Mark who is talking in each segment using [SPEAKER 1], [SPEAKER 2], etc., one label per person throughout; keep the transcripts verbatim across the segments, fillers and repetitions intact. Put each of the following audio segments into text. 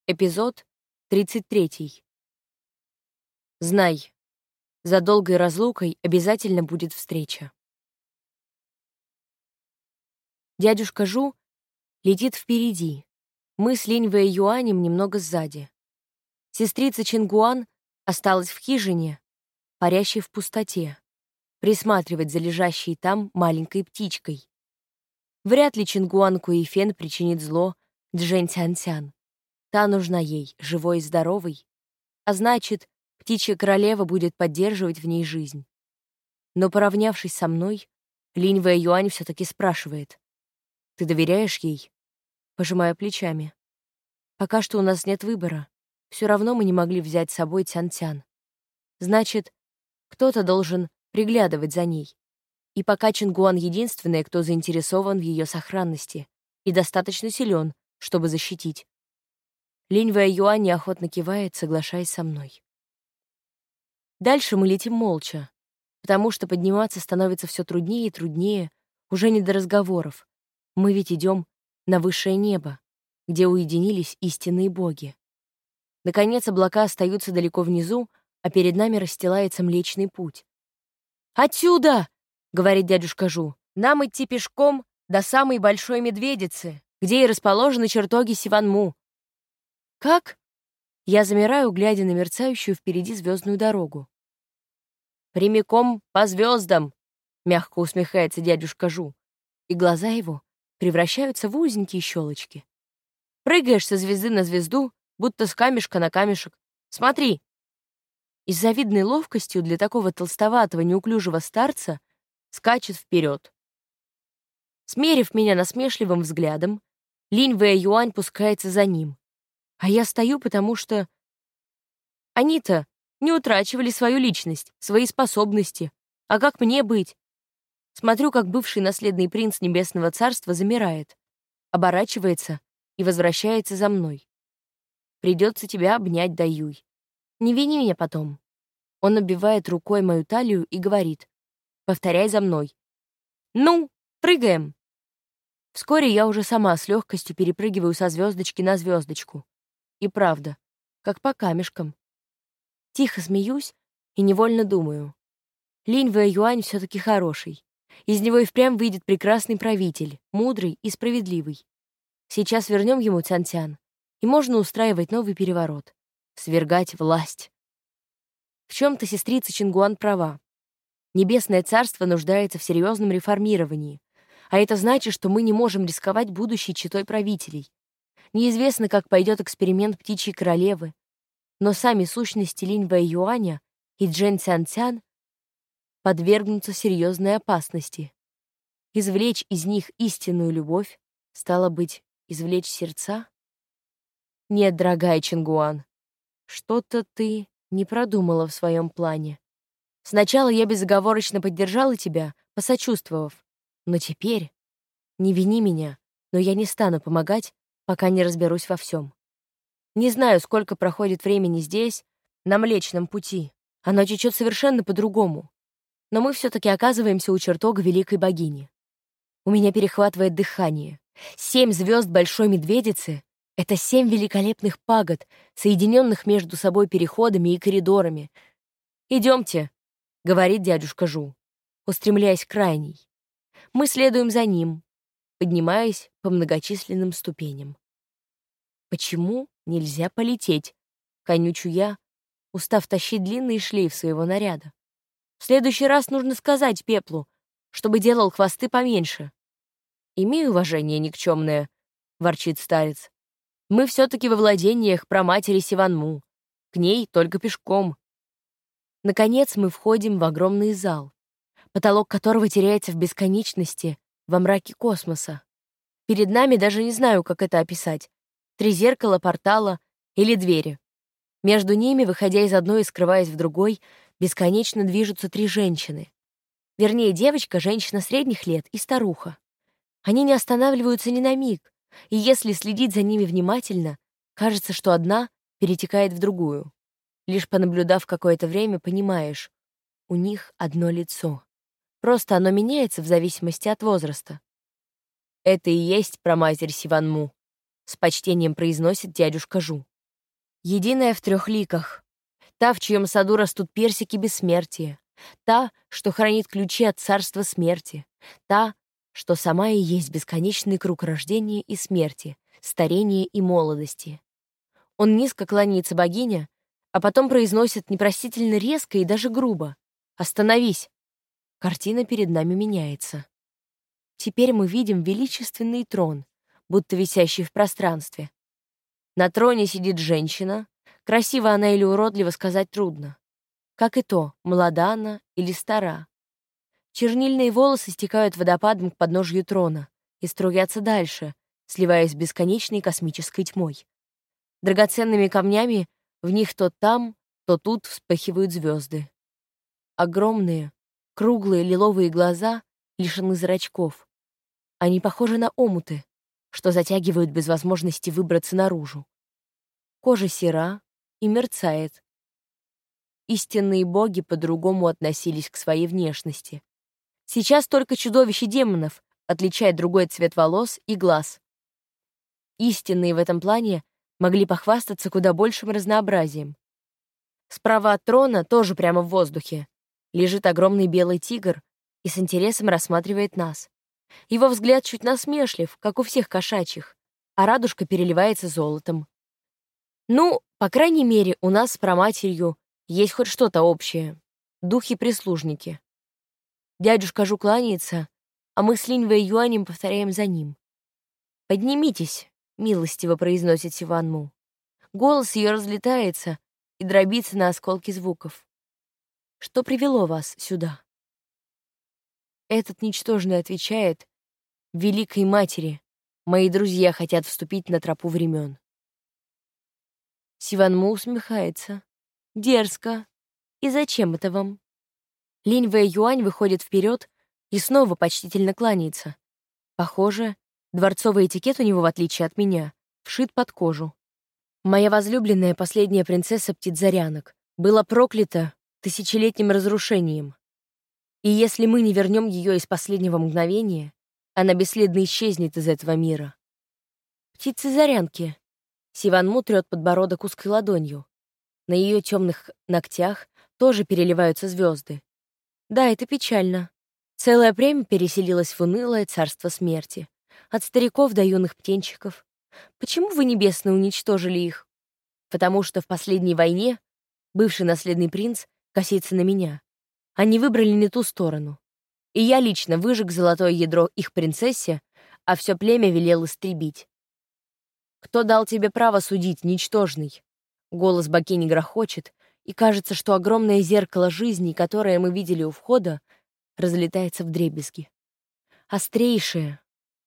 [SPEAKER 1] Эпизод тридцать три. Знай, за долгой разлукой обязательно будет встреча. Дядюшка Жу летит впереди. Мы с Линьвэй Юанем немного сзади. Сестрица Чингуан осталась в хижине, парящей в пустоте, присматривать за лежащей там маленькой птичкой. Вряд ли Чингуан Куэйфен причинит зло Джэнь Цянцян. Та нужна ей, живой и здоровой, а значит, птичья королева будет поддерживать в ней жизнь. Но, поравнявшись со мной, Линьвэй Юань все-таки спрашивает: «Ты доверяешь ей?» Пожимаю плечами. «Пока что у нас нет выбора. Все равно мы не могли взять с собой Цянцян. Значит, кто-то должен приглядывать за ней. И пока Чингуан единственная, кто заинтересован в ее сохранности и достаточно силен, чтобы защитить». Линьвэй Юань неохотно кивает, соглашаясь со мной. Дальше мы летим молча, потому что подниматься становится все труднее и труднее, уже не до разговоров. Мы ведь идем на высшее небо, где уединились истинные боги. Наконец облака остаются далеко внизу, а перед нами расстилается Млечный Путь. «Отсюда!» — говорит дядюшка Жу. «Нам идти пешком до самой Большой Медведицы, где и расположены чертоги Сиванму». «Как?» Я замираю, глядя на мерцающую впереди звездную дорогу. «Прямиком по звездам!» — мягко усмехается дядюшка Жу, и глаза его превращаются в узенькие щелочки. «Прыгаешь со звезды на звезду, будто с камешка на камешек. Смотри!» И с завидной ловкостью для такого толстоватого, неуклюжего старца скачет вперед. Смерив меня насмешливым взглядом, Линьвэй Юань пускается за ним. А я стою, потому что они-то не утрачивали свою личность, свои способности. А как мне быть? Смотрю, как бывший наследный принц Небесного Царства замирает, оборачивается и возвращается за мной. «Придется тебя обнять, Даюй. Не вини меня потом». Он обвивает рукой мою талию и говорит: «Повторяй за мной». «Ну, прыгаем!» Вскоре я уже сама с легкостью перепрыгиваю со звездочки на звездочку. И правда, как по камешкам. Тихо смеюсь и невольно думаю: Линьвэй Юань все-таки хороший. Из него и впрямь выйдет прекрасный правитель, мудрый и справедливый. Сейчас вернем ему Цянцян, и можно устраивать новый переворот, свергать власть. В чем-то сестрица Чингуан права. Небесное царство нуждается в серьезном реформировании, а это значит, что мы не можем рисковать будущей четой правителей. Неизвестно, как пойдет эксперимент птичьей королевы, но сами сущности Линьвэй Юаня и Джэнь Цянцян подвергнутся серьезной опасности. Извлечь из них истинную любовь, стало быть, извлечь сердца? Нет, дорогая Чингуан, что-то ты не продумала в своем плане. Сначала я безоговорочно поддержала тебя, посочувствовав, но теперь не вини меня, но я не стану помогать, пока не разберусь во всем. Не знаю, сколько проходит времени здесь, на Млечном Пути. Оно течет совершенно по-другому. Но мы все-таки оказываемся у чертога великой богини. У меня перехватывает дыхание. Семь звезд Большой Медведицы — это семь великолепных пагод, соединенных между собой переходами и коридорами. «Идемте», — говорит дядюшка Жу, устремляясь к крайней. Мы следуем за ним, поднимаясь по многочисленным ступеням. «Почему нельзя полететь?» — конючу я, устав тащить длинный шлейф своего наряда. «В следующий раз нужно сказать Пеплу, чтобы делал хвосты поменьше». «Имей уважение никчемное», — ворчит старец. «Мы все-таки во владениях праматери Сиванму. К ней только пешком». Наконец мы входим в огромный зал, потолок которого теряется в бесконечности, во мраке космоса. Перед нами, даже не знаю, как это описать, три зеркала, портала или двери. Между ними, выходя из одной и скрываясь в другой, бесконечно движутся три женщины. Вернее, девочка, женщина средних лет и старуха. Они не останавливаются ни на миг, и если следить за ними внимательно, кажется, что одна перетекает в другую. Лишь понаблюдав какое-то время, понимаешь, у них одно лицо. Просто оно меняется в зависимости от возраста. «Это и есть праматерь Сиванму», — с почтением произносит дядюшка Жу. Единая в трех ликах. Та, в чьем саду растут персики бессмертия. Та, что хранит ключи от царства смерти. Та, что сама и есть бесконечный круг рождения и смерти, старения и молодости. Он низко кланяется богине, а потом произносит непростительно резко и даже грубо: «Остановись!» Картина перед нами меняется. Теперь мы видим величественный трон, будто висящий в пространстве. На троне сидит женщина. Красива она или уродлива, сказать трудно. Как и то, молода она или стара. Чернильные волосы стекают водопадом к подножью трона и струятся дальше, сливаясь с бесконечной космической тьмой. Драгоценными камнями в них то там, то тут вспыхивают звезды. Огромные, круглые лиловые глаза лишены зрачков. Они похожи на омуты, что затягивают без возможности выбраться наружу. Кожа сера и мерцает. Истинные боги по-другому относились к своей внешности. Сейчас только чудовище демонов отличает другой цвет волос и глаз. Истинные в этом плане могли похвастаться куда большим разнообразием. Справа от трона, тоже прямо в воздухе, лежит огромный белый тигр и с интересом рассматривает нас. Его взгляд чуть насмешлив, как у всех кошачьих, а радужка переливается золотом. Ну, по крайней мере, у нас с праматерью есть хоть что-то общее. Духи-прислужники. Дядюшка Жу кланяется, а мы с Линьвой Юанем повторяем за ним. «Поднимитесь», — милостиво произносит Сиванму. Голос ее разлетается и дробится на осколки звуков. «Что привело вас сюда?» Этот ничтожный отвечает: «Великой Матери, мои друзья хотят вступить на тропу времен». Сиванму усмехается. «Дерзко. И зачем это вам?» Линьвэй Юань выходит вперед и снова почтительно кланяется. Похоже, дворцовый этикет у него, в отличие от меня, вшит под кожу. Моя возлюбленная последняя принцесса птицзарянок была проклята тысячелетним разрушением. И если мы не вернем ее из последнего мгновения, она бесследно исчезнет из этого мира. Птицы-зарянки. Сиванму трет подбородок узкой ладонью. На ее темных ногтях тоже переливаются звезды. Да, это печально. Целое племя переселилось в унылое царство смерти. От стариков до юных птенчиков. Почему вы, небесные, уничтожили их? Потому что в последней войне бывший наследный принц косится на меня. Они выбрали не ту сторону. И я лично выжег золотое ядро их принцессе, а все племя велел истребить. «Кто дал тебе право судить, ничтожный?» Голос богини грохочет, и кажется, что огромное зеркало жизни, которое мы видели у входа, разлетается вдребезги. Острейшие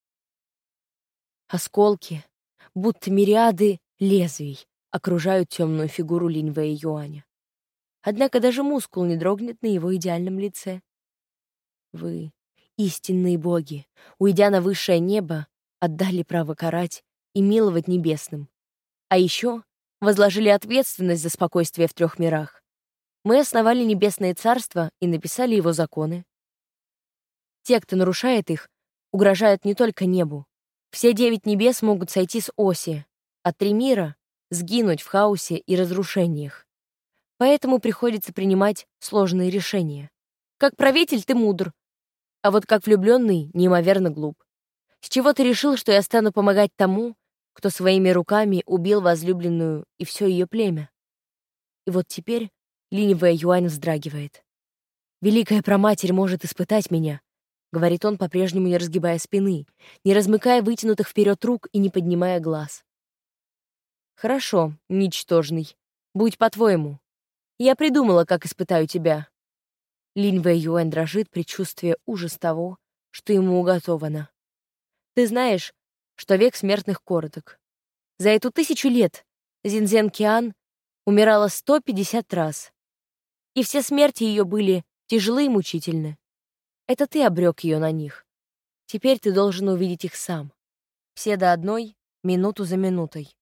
[SPEAKER 1] осколки, будто мириады лезвий, окружают темную фигуру Линьвэя Юаня. Однако даже мускул не дрогнет на его идеальном лице. Вы, истинные боги, уйдя на высшее небо, отдали право карать и миловать небесным. А еще возложили ответственность за спокойствие в трех мирах. Мы основали небесное царство и написали его законы. Те, кто нарушает их, угрожают не только небу. Все девять небес могут сойти с оси, а три мира — сгинуть в хаосе и разрушениях. Поэтому приходится принимать сложные решения. Как правитель ты мудр, а вот как влюбленный неимоверно глуп. С чего ты решил, что я стану помогать тому, кто своими руками убил возлюбленную и все ее племя? И вот теперь Линьвэй Юань вздрагивает. «Великая праматерь может испытать меня», — говорит он, по-прежнему не разгибая спины, не размыкая вытянутых вперед рук и не поднимая глаз. «Хорошо, ничтожный. Будь по-твоему. Я придумала, как испытаю тебя». Линьвэй Юань дрожит, предчувствуя ужас того, что ему уготовано. «Ты знаешь, что век смертных короток. За эту тысячу лет Зинзен Киан умирала сто пятьдесят раз. И все смерти ее были тяжелы и мучительны. Это ты обрек ее на них. Теперь ты должен увидеть их сам. Все до одной, минуту за минутой».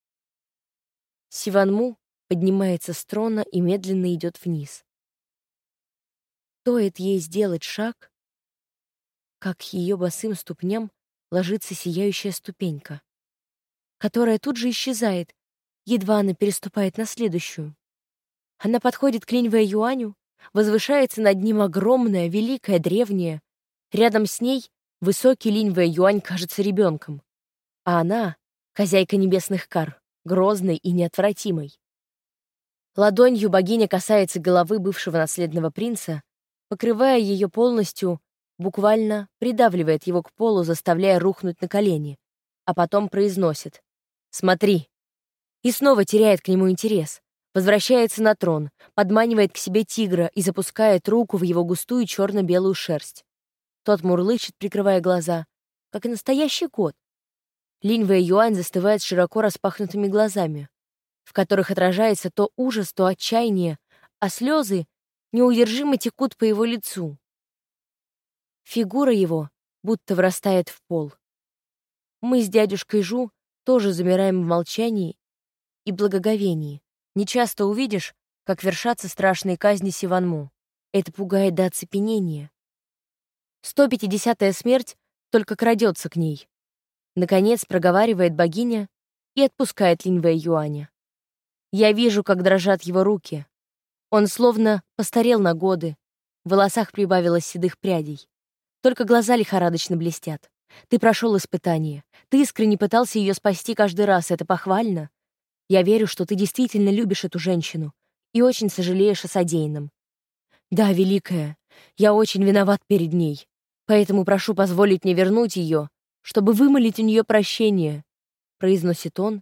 [SPEAKER 1] Сиванму поднимается с трона и медленно идет вниз. Стоит ей сделать шаг, как к ее босым ступням ложится сияющая ступенька, которая тут же исчезает, Едва она переступает на следующую. Она подходит к Линь Вэйюаню, возвышается над ним огромная, великая, древняя. Рядом с ней высокий Линь Вэйюань кажется ребенком. А она — хозяйка небесных кар, грозной и неотвратимой. Ладонью богиня касается головы бывшего наследного принца, покрывая ее полностью, буквально придавливает его к полу, заставляя рухнуть на колени, а потом произносит: «Смотри!» И снова теряет к нему интерес, возвращается на трон, подманивает к себе тигра и запускает руку в его густую черно-белую шерсть. Тот мурлычет, прикрывая глаза, как и настоящий кот. Линь Вэйюань застывает с широко распахнутыми глазами, в которых отражается то ужас, то отчаяние, а слезы неудержимо текут по его лицу. Фигура его будто врастает в пол. Мы с дядюшкой Жу тоже замираем в молчании и благоговении. Нечасто увидишь, как вершатся страшные казни Сиванму. Это пугает до оцепенения. сто пятидесятая смерть только крадется к ней. Наконец проговаривает богиня и отпускает Линь Вэйюаня. Я вижу, как дрожат его руки. Он словно постарел на годы. В волосах прибавилось седых прядей. Только глаза лихорадочно блестят. Ты прошел испытание. Ты искренне пытался ее спасти каждый раз. Это похвально. Я верю, что ты действительно любишь эту женщину и очень сожалеешь о содеянном. Да, Великая, я очень виноват перед ней, поэтому прошу позволить мне вернуть ее, чтобы вымолить у нее прощение, произносит он,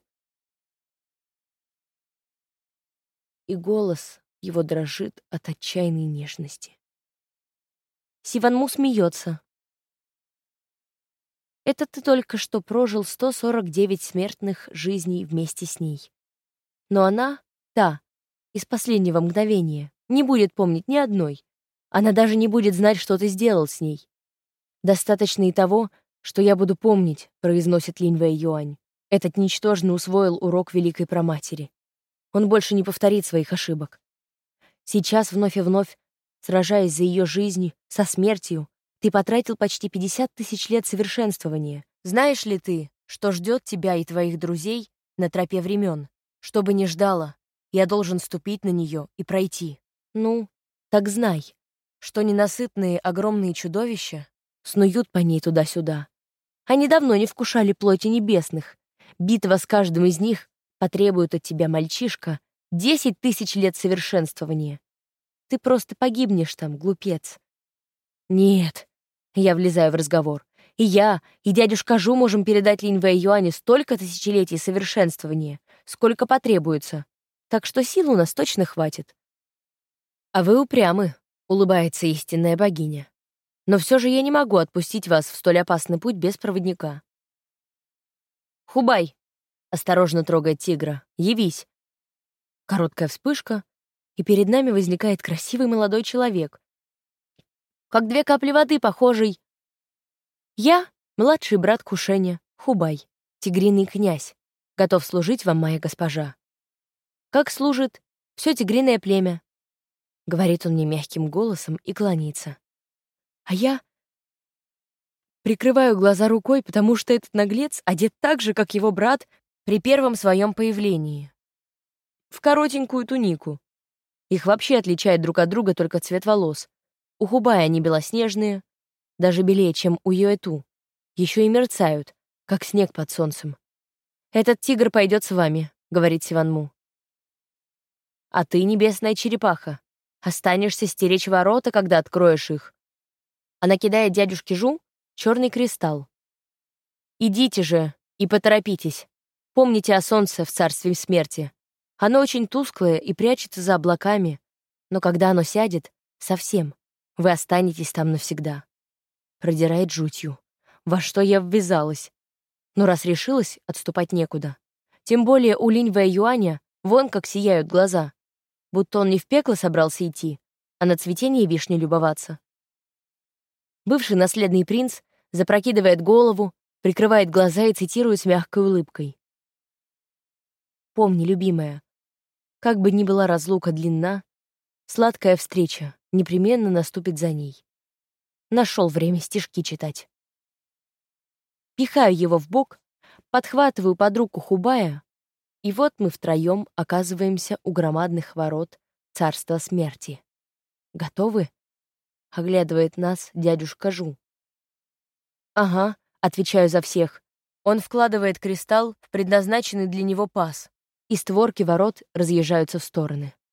[SPEAKER 1] и голос его дрожит от отчаянной нежности. Сиванму смеется. Это ты только что прожил сто сорок девять смертных жизней вместе с ней. Но она, та, из последнего мгновения, не будет помнить ни одной. Она даже не будет знать, что ты сделал с ней. Достаточно и того, что я буду помнить, произносит Линь Вэйюань. Этот ничтожный усвоил урок Великой Праматери. Он больше не повторит своих ошибок. Сейчас вновь и вновь, сражаясь за ее жизнь, со смертью, ты потратил почти пятьдесят тысяч лет совершенствования. Знаешь ли ты, что ждет тебя и твоих друзей на тропе времен? Что бы ни ждало, я должен ступить на нее и пройти. Ну, так знай, что ненасытные огромные чудовища снуют по ней туда-сюда. Они давно не вкушали плоти небесных. Битва с каждым из них потребует от тебя, мальчишка, десять тысяч лет совершенствования. Ты просто погибнешь там, глупец. Нет, я влезаю в разговор. И я, и дядюшка Жу можем передать Линь Вэйюаню столько тысячелетий совершенствования, сколько потребуется. Так что сил у нас точно хватит. А вы упрямы, улыбается истинная богиня. Но все же я не могу отпустить вас в столь опасный путь без проводника. Хубай, осторожно трогает тигра, явись. Короткая вспышка, и перед нами возникает красивый молодой человек. Как две капли воды, похожий. Я — младший брат Кушеня, Хубай, тигриный князь, готов служить вам, моя госпожа. Как служит все тигриное племя, говорит он мне мягким голосом и кланяется. А я прикрываю глаза рукой, потому что этот наглец одет так же, как его брат при первом своем появлении. В коротенькую тунику. Их вообще отличает друг от друга только цвет волос. У Хубая они белоснежные, даже белее, чем у Юэту. Еще и мерцают, как снег под солнцем. «Этот тигр пойдет с вами», — говорит Сиванму. «А ты, небесная черепаха, останешься стеречь ворота, когда откроешь их». Она кидает дядюшке Жу черный кристалл. «Идите же и поторопитесь. Помните о солнце в царстве смерти. Оно очень тусклое и прячется за облаками, но когда оно сядет, совсем, вы останетесь там навсегда». Продирает жутью. Во что я ввязалась? Но раз решилась, отступать некуда. Тем более у Линь Вэйюаня вон как сияют глаза. Будто он не в пекло собрался идти, а на цветение вишни любоваться. Бывший наследный принц запрокидывает голову, прикрывает глаза и цитирует с мягкой улыбкой. «Помни, любимая, как бы ни была разлука длинна, сладкая встреча непременно наступит за ней». Нашел время стишки читать. Пихаю его в бок, подхватываю под руку Хубая И вот мы втроем оказываемся у громадных ворот царства смерти. «Готовы?» — оглядывает нас дядюшка Жу. «Ага», — отвечаю за всех. Он вкладывает кристалл в предназначенный для него паз, и створки ворот разъезжаются в стороны.